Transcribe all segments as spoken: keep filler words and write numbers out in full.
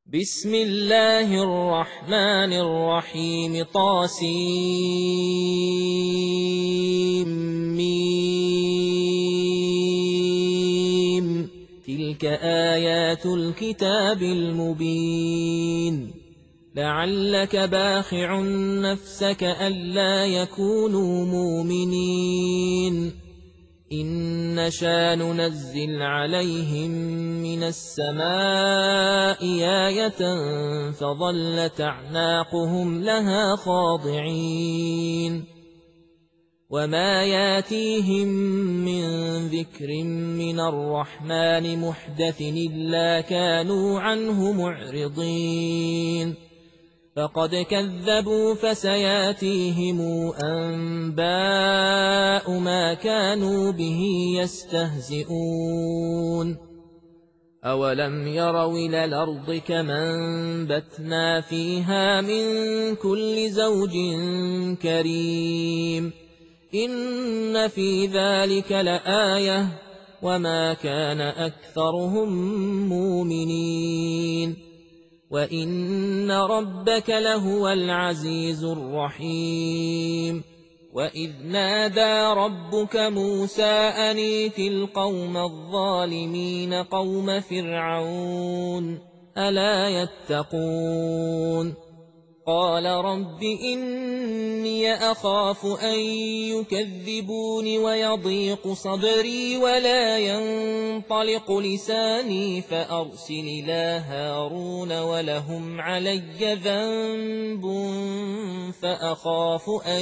بسم الله الرحمن الرحيم طاسيم تلك آيات الكتاب المبين لعلك باخع نفسك ألا يكونوا مؤمنين إن نشأ ننزل عليهم من السماء آية فظلت أعناقهم لها خاضعين وما ياتيهم من ذكر من الرحمن محدث إلا كانوا عنه معرضين فقد كذبوا فسياتيهم أنباء ما كانوا به يستهزئون أولم يروا إلى الأرض كما أنبتنا فيها من كل زوج كريم إن في ذلك لآية وما كان أكثرهم مؤمنين وإن ربك لهو العزيز الرحيم وإذ نادى ربك موسى أن ائت القوم الظالمين قوم فرعون ألا يتقون قال رب إني أخاف أن يكذبون ويضيق صدري ولا ينطلق لساني فأرسل إلى هارون ولهم علي ذنب فأخاف أن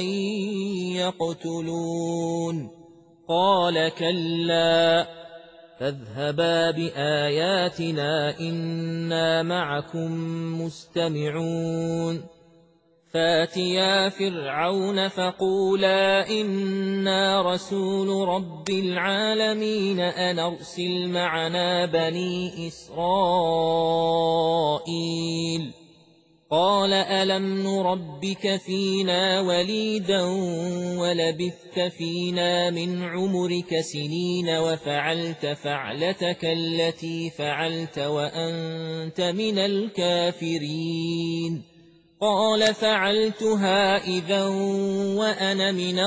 يقتلون قال كلا فاذهبا بآياتنا إنا معكم مستمعون فاتيا فرعون فقولا إنا رسول رب العالمين أن أرسل معنا بني إسرائيل قال ألم نربك فينا وليدا ولبثت فينا من عمرك سنين وفعلت فعلتك التي فعلت وأنت من الكافرين قال فعلتها إذا وأنا من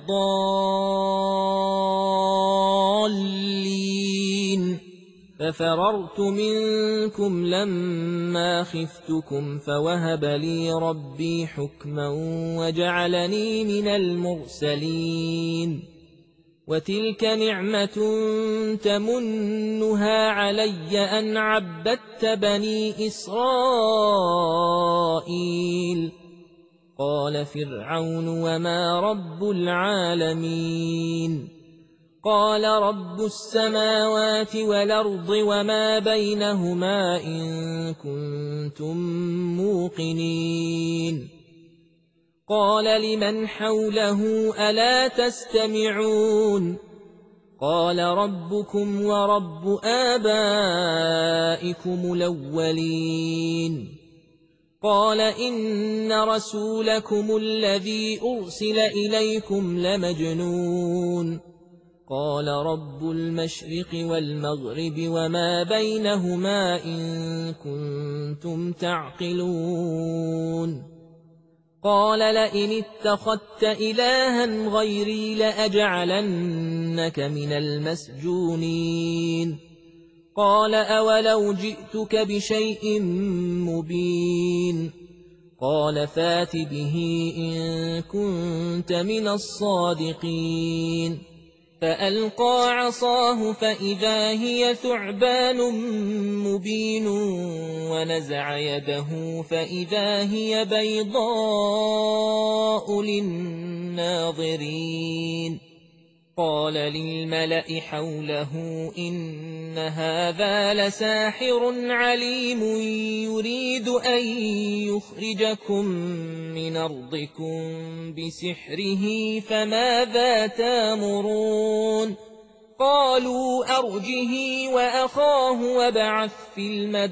الضالين ففررت منكم لما خفتكم فوهب لي ربي حكما وجعلني من المرسلين وتلك نعمة تمنها علي أن عبدت بني إسرائيل قال فرعون وما رب العالمين قال رب السماوات والأرض وما بينهما إن كنتم موقنين قال لمن حوله ألا تستمعون قال ربكم ورب آبائكم الأولين قال إن رسولكم الذي أرسل إليكم لمجنون قال رب المشرق والمغرب وما بينهما إن كنتم تعقلون قال لئن اتخذت إلها غيري لأجعلنك من المسجونين قال أولو جئتك بشيء مبين قال فات به إن كنت من الصادقين فألقى عصاه فإذا هي ثعبان مبين ونزع يده فإذا هي بيضاء للناظرين قال للملأ حوله إن هذا لساحر عليم يريد أن يخرجكم من أرضكم بسحره فماذا تامرون قالوا أرجه وأخاه وابعث في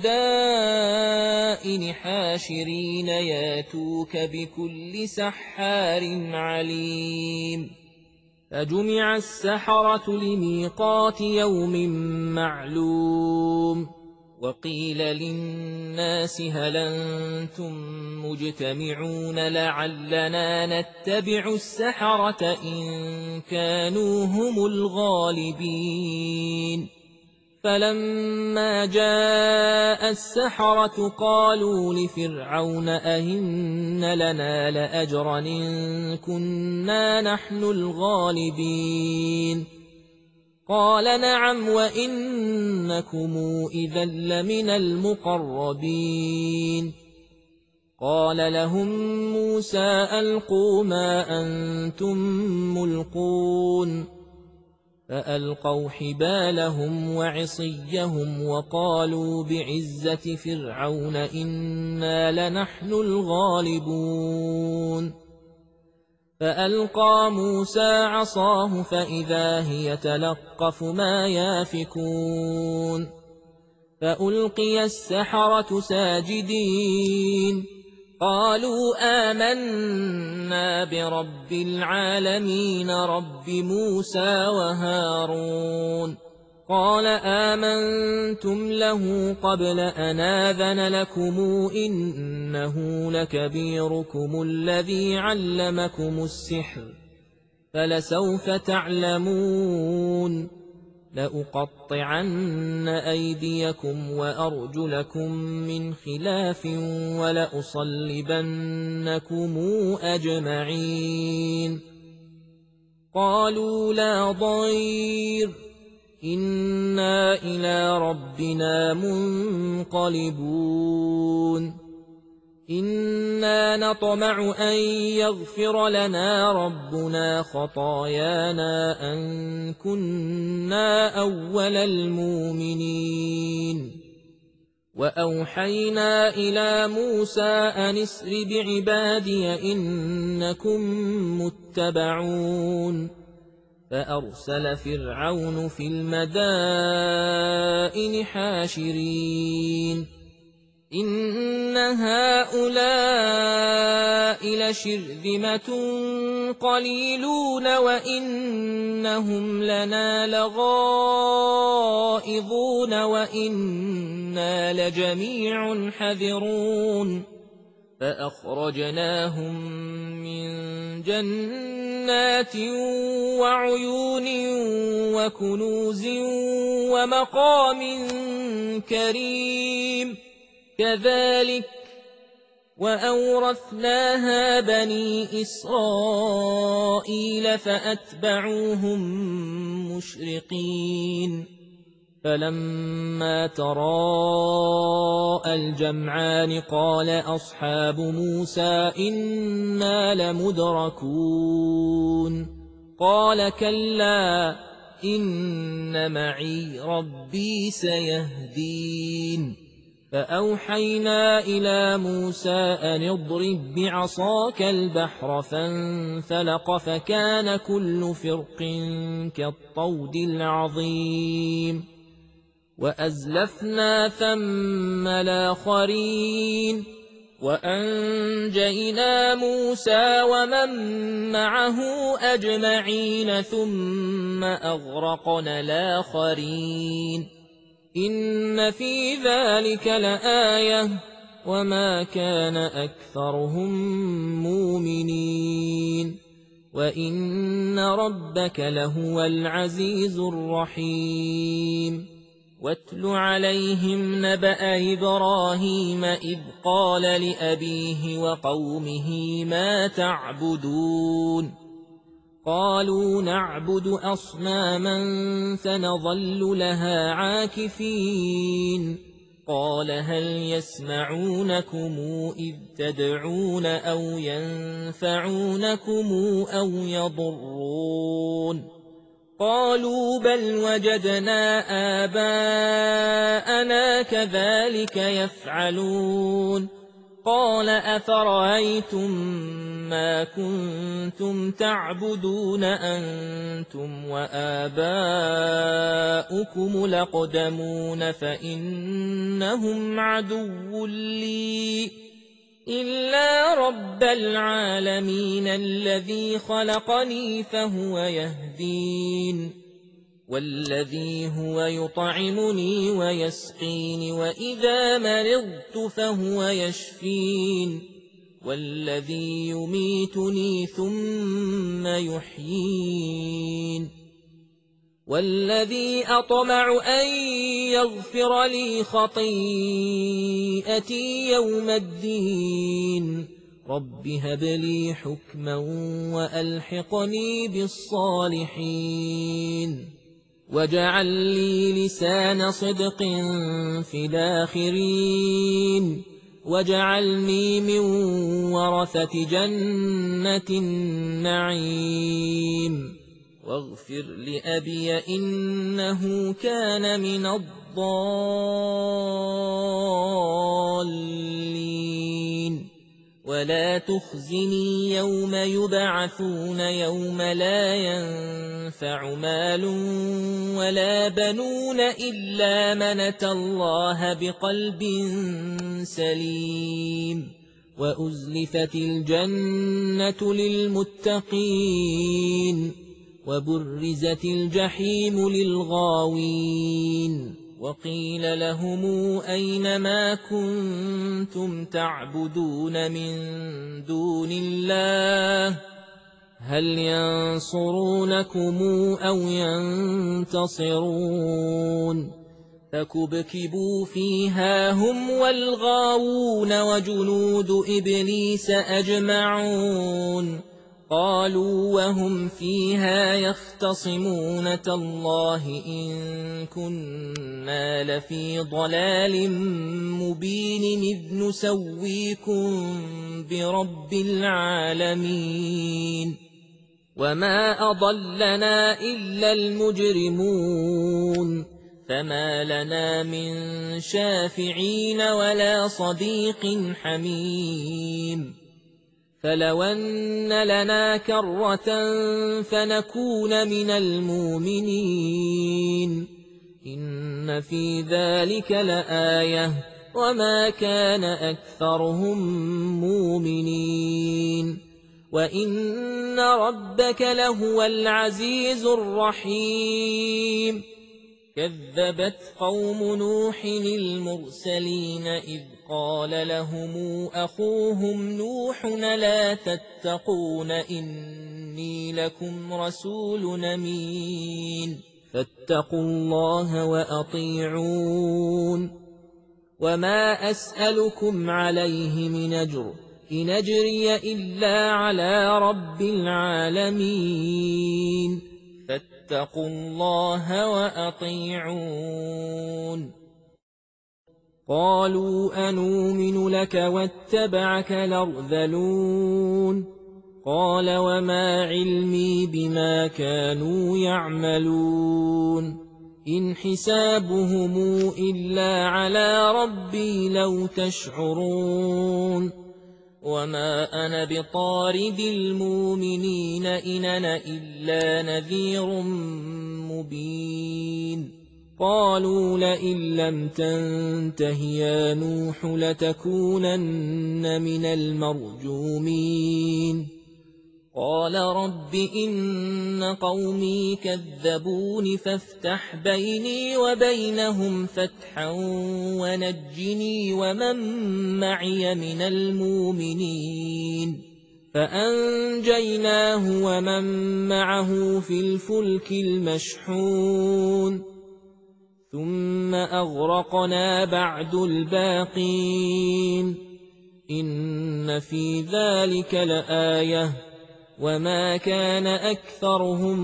المدائن حاشرين ياتوك بكل سحار عليم فجمع السحرة لميقات يوم معلوم وقيل للناس هل أنتم مجتمعون لعلنا نتبع السحرة إن كانوا هم الغالبين فلما جاء السحرة قالوا لفرعون أئن لنا لأجرا إن كنا نحن الغالبين قال نعم وإنكم إذا لمن المقربين قال لهم موسى ألقوا ما أنتم ملقون فألقوا حبالهم وعصيهم وقالوا بعزة فرعون إنا لنحن الغالبون فألقى موسى عصاه فإذا هي تلقف ما يافكون فألقي السحرة ساجدين قالوا آمنا برب العالمين رب موسى وهارون قال آمنتم له قبل أن آذن لكم إنه لكبيركم الذي علمكم السحر فلسوف تعلمون لأقطعن أيديكم وأرجلكم من خلاف ولأصلبنكم أجمعين قالوا لا ضير إنا إلى ربنا منقلبون إنا نطمع أن يغفر لنا ربنا خطايانا أن كنا أول المؤمنين وأوحينا إلى موسى أن اسر بعبادي إنكم متبعون فأرسل فرعون في المدائن حاشرين إن هؤلاء لشرذمة قليلون وإنهم لنا لغائظون وإنا لجميع حذرون فأخرجناهم من جنات وعيون وكنوز ومقام كريم كذلك وأورثناها بني إسرائيل فأتبعوهم مشرقين فلما تراءى الجمعان قال أصحاب موسى إنا لمدركون قال كلا إن معي ربي سيهدين فأوحينا إلى موسى أن اضرب بعصاك البحر فانفلق فكان كل فرق كالطود العظيم وأزلفنا ثم الآخرين وأنجينا موسى ومن معه أجمعين ثم أغرقنا الآخرين إن في ذلك لآية وما كان أكثرهم مؤمنين وإن ربك لهو العزيز الرحيم واتل عليهم نبأ إبراهيم إذ قال لأبيه وقومه ما تعبدون قالوا نعبد أصناما فنظل لها عاكفين قال هل يسمعونكم إذ تدعون أو ينفعونكم أو يضرون قالوا بل وجدنا آباءنا كذلك يفعلون قال أفرأيتم ما كنتم تعبدون أنتم وآباؤكم الأقدمون فإنهم عدو لي إلا رب العالمين الذي خلقني فهو يهدين والذي هو يطعمني ويسقين وإذا مرضت فهو يشفين والذي يميتني ثم يحيين والذي أطمع أن يغفر لي خطيئتي يوم الدين رب هب لي حكما وألحقني بالصالحين واجعل لي لسان صدق في الآخرين واجعلني من ورثة جنة النعيم واغفر لأبي إنه كان من الضالين ولا تخزني يوم يبعثون يوم لا ينفع مال ولا بنون إلا من أتى الله بقلب سليم وأزلفت الجنة للمتقين وبرزت الجحيم للغاوين وقيل لهم أين ما كنتم تعبدون من دون الله هل ينصرونكم أو ينتصرون فكبكبوا فيها هم والغاوون وجنود إبليس أجمعون قالوا وهم فيها يختصمون تالله إن كنا لفي ضلال مبين إذ نسويكم برب العالمين وما أضلنا إلا المجرمون فما لنا من شافعين ولا صديق حميم فلو أن لنا كرة فنكون من المؤمنين إن في ذلك لآية وما كان أكثرهم مؤمنين وإن ربك لهو العزيز الرحيم كذبت قوم نوح المرسلين إذ قال لهم أخوهم نوح لا تتقون إني لكم رسول أمين فاتقوا الله وأطيعون وما أسألكم عليه من أجر إن أجري إلا على رب العالمين فاتقوا الله وأطيعون قالوا أنؤمن لك واتبعك الأرذلون قال وما علمي بما كانوا يعملون إن حسابهم إلا على ربي لو تشعرون وما أنا بطارد المؤمنين إن أنا إلا نذير مبين قالوا لئن لم تنته يا نوح لتكونن من المرجومين قال رب إن قومي كذبون فافتح بيني وبينهم فتحا ونجني ومن معي من المؤمنين فأنجيناه ومن معه في الفلك المشحون ثم أغرقنا بعد الباقين إن في ذلك لآية وما كان أكثرهم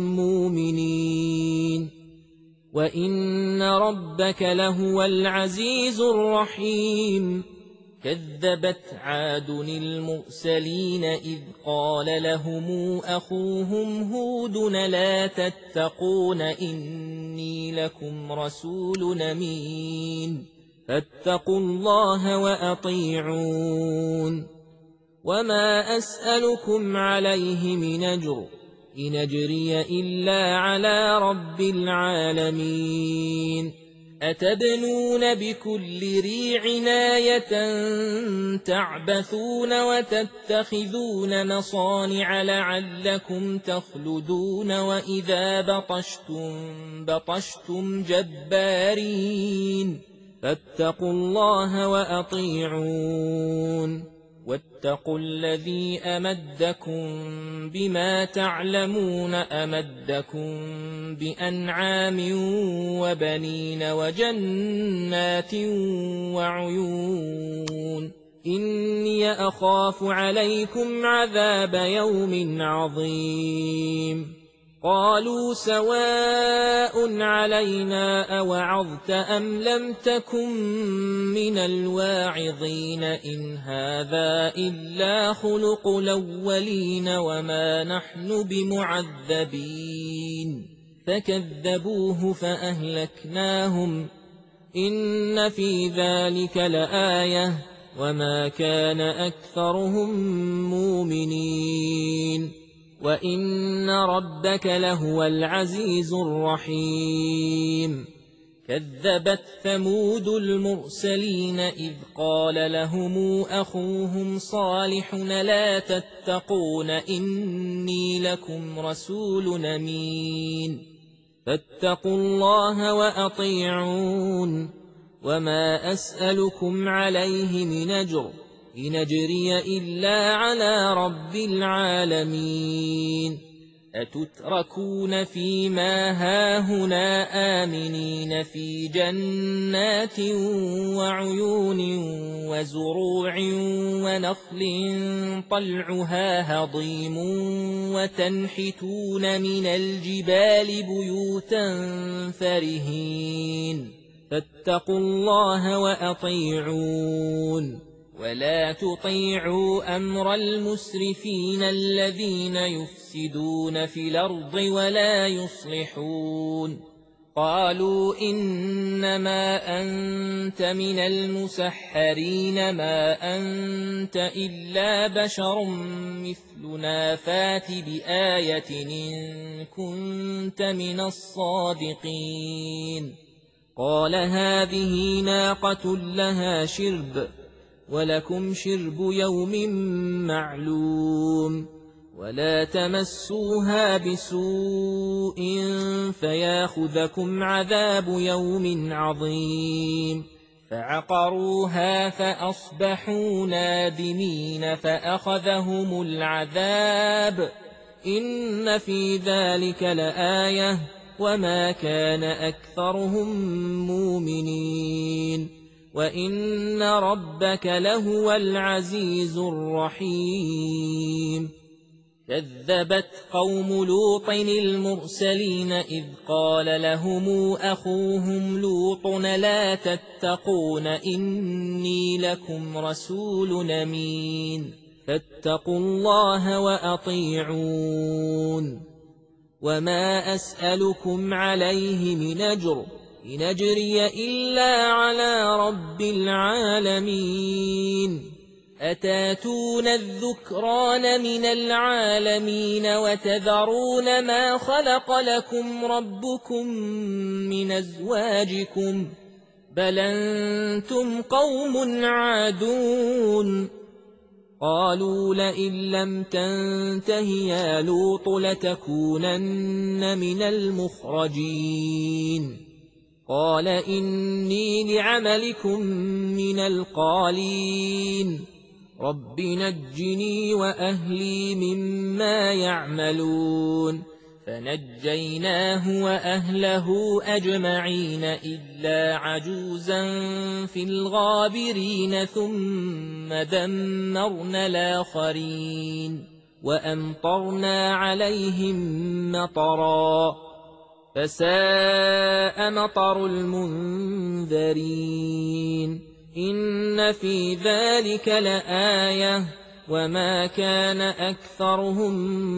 مؤمنين وإن ربك لهو العزيز الرحيم كذبت عاد المرسلين إذ قال لهم أخوهم هود لا تتقون إني لكم رسول أمين فاتقوا الله وأطيعون وما أسألكم عليه من أجر إن أجري إلا على رب العالمين أتبنون بكل ريع آية تعبثون وتتخذون مصانع لعلكم تخلدون وإذا بطشتم بطشتم جبارين فاتقوا الله وأطيعون واتقوا الذي أمدكم بما تعلمون أمدكم بأنعام وبنين وجنات وعيون إني أخاف عليكم عذاب يوم عظيم قالوا سواء علينا أوعظت أم لم تكن من الواعظين إن هذا إلا خلق الأولين وما نحن بمعذبين فكذبوه فأهلكناهم إن في ذلك لآية وما كان أكثرهم مؤمنين وإن ربك لهو العزيز الرحيم كذبت ثمود المرسلين إذ قال لهم أخوهم صالح لا تتقون إني لكم رسول أمين فاتقوا الله وأطيعون وما أسألكم عليه من أجر إن أجري إلا على رب العالمين أتتركون فيما هاهنا آمنين في جنات وعيون وزروع ونخل طلعها هضيم وتنحتون من الجبال بيوتا فرهين فاتقوا الله وأطيعون ولا تطيعوا أمر المسرفين الذين يفسدون في الأرض ولا يصلحون قالوا إنما أنت من المسحرين ما أنت إلا بشر مثلنا فات بآية إن كنت من الصادقين قال هذه ناقة لها شرب ولكم شرب يوم معلوم ولا تمسوها بسوء فياخذكم عذاب يوم عظيم فعقروها فأصبحوا نادمين فأخذهم العذاب إن في ذلك لآية وما كان أكثرهم مؤمنين وإن ربك لهو العزيز الرحيم كذبت قوم لوط المرسلين إذ قال لهم أخوهم لوط لا تتقون إني لكم رسول أمين فاتقوا الله وأطيعون وما أسألكم عليه من أجر إن أجري إلا على رب العالمين أتاتون الذكران من العالمين وتذرون ما خلق لكم ربكم من أزواجكم بل أنتم قوم عادون قالوا لئن لم تنته يا لوط لتكونن من المخرجين قال إني لعملكم من القالين رب نجني وأهلي مما يعملون فنجيناه وأهله أجمعين إلا عجوزا في الغابرين ثم دمرنا الآخرين وأمطرنا عليهم مطرا فساء مطر المنذرين إن في ذلك لآية وما كان أكثرهم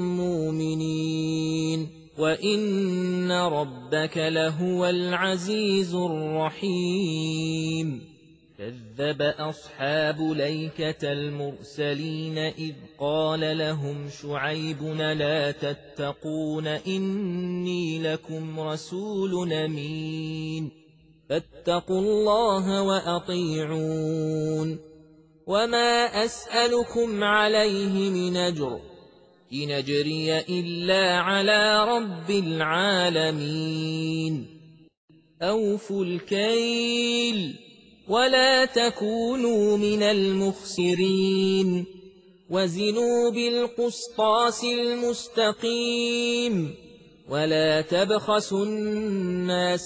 مؤمنين وإن ربك لهو العزيز الرحيم كذب أصحاب ليكة المرسلين إذ قال لهم شعيب لا تتقون إني لكم رسول أمين فاتقوا الله وأطيعون. وما أسألكم عليه من أجر، إن أجري إلا على رب العالمين. أوفوا الكيل ولا تكونوا من المخسرين، وزنوا بالقسطاس المستقيم، ولا تبخسوا الناس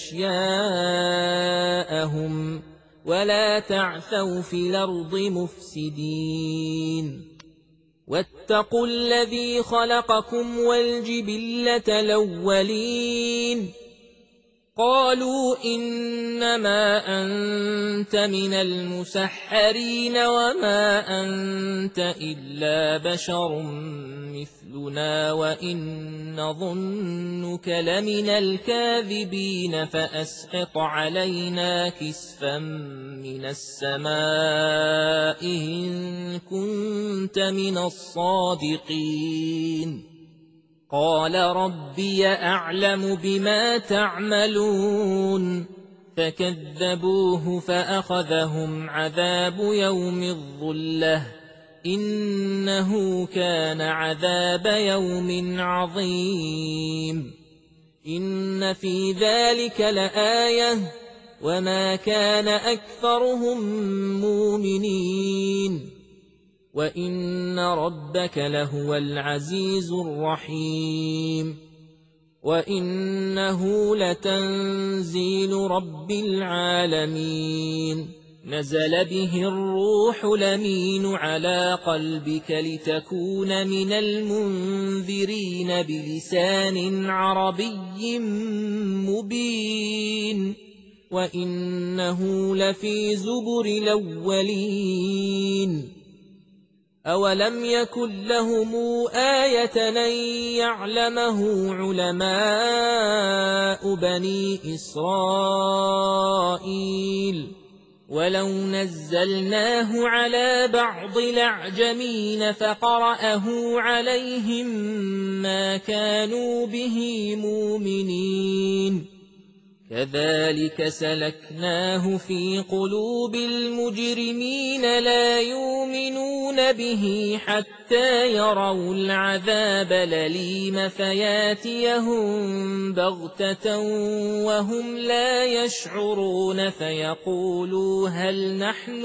أشياءهم، ولا تعثوا في الأرض مفسدين. واتقوا الذي خلقكم والجبلة الأولين. قالوا إنما أنت من المسحرين وما أنت إلا بشر مثلنا وإن نظنك لمن الكاذبين فأسقط علينا كسفا من السماء إن كنت من الصادقين. قال ربي أعلم بما تعملون، فكذبوه فأخذهم عذاب يوم الظلة، إنه كان عذاب يوم عظيم. إن في ذلك لآية وما كان أكثرهم مؤمنين، وإن ربك لهو العزيز الرحيم. وإنه لتنزيل رب العالمين، نزل به الروح الأمين على قلبك لتكون من المنذرين بلسان عربي مبين، وإنه لفي زبر الأولين. أولم يكن لهم آية أن يعلمه علماء بني إسرائيل؟ ولو نزلناه على بعض الأعجمين فقرأه عليهم ما كانوا به مؤمنين. كذلك سلكناه في قلوب المجرمين، لا يؤمنون به حتى يروا العذاب الأليم فياتيهم بغتة وهم لا يشعرون فيقولوا هل نحن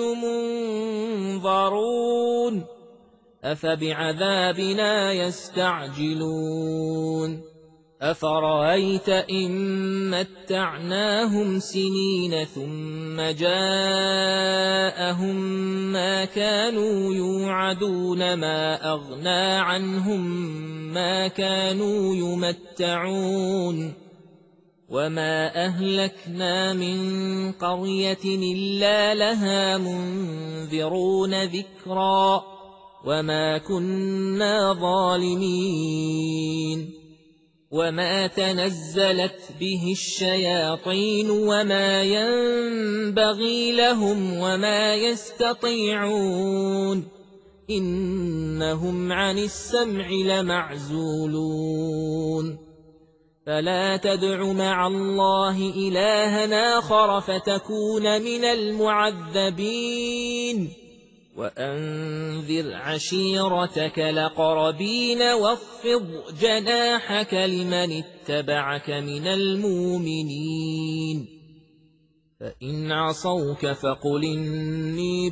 منظرون أفبعذابنا يستعجلون. أفرأيت إن متعناهم سنين ثم جاءهم ما كانوا يوعدون ما أغنى عنهم ما كانوا يمتعون. وما أهلكنا من قرية إلا لها منذرون ذكرا وما كنا ظالمين. وما تنزلت به الشياطين وما ينبغي لهم وما يستطيعون، إنهم عن السمع لمعزولون. فلا تدع مع الله إلها آخر فتكون من المعذبين. وأنذر عشيرتك الأقربين واخفض جناحك لمن اتبعك من المؤمنين. فإن عصوك فقل إني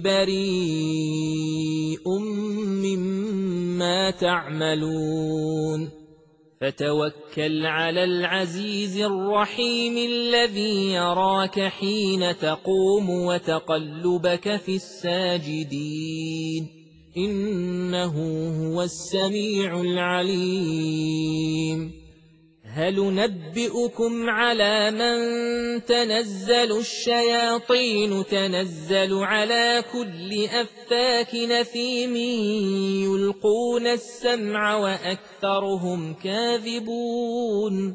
بريء مما تعملون. فتوكل على العزيز الرحيم الذي يراك حين تقوم وتقلبك في الساجدين، إنه هو السميع العليم. هل ننبئكم على من تنزل الشياطين؟ تنزل على كل أفاك نثيم يلقون السمع وأكثرهم كاذبون.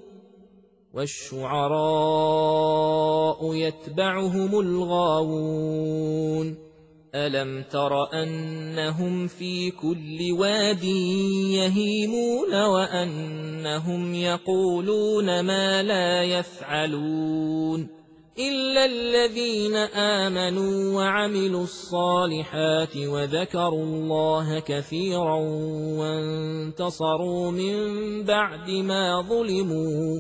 والشعراء يتبعهم الغاوون. ألم تر أنهم في كل واد يهيمون وأنهم يقولون ما لا يفعلون؟ إلا الذين آمنوا وعملوا الصالحات وذكروا الله كثيرا وانتصروا من بعد ما ظلموا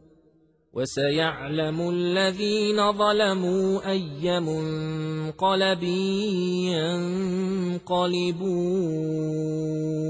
وسيعلم الذين ظلموا أي منقلب ينقلبون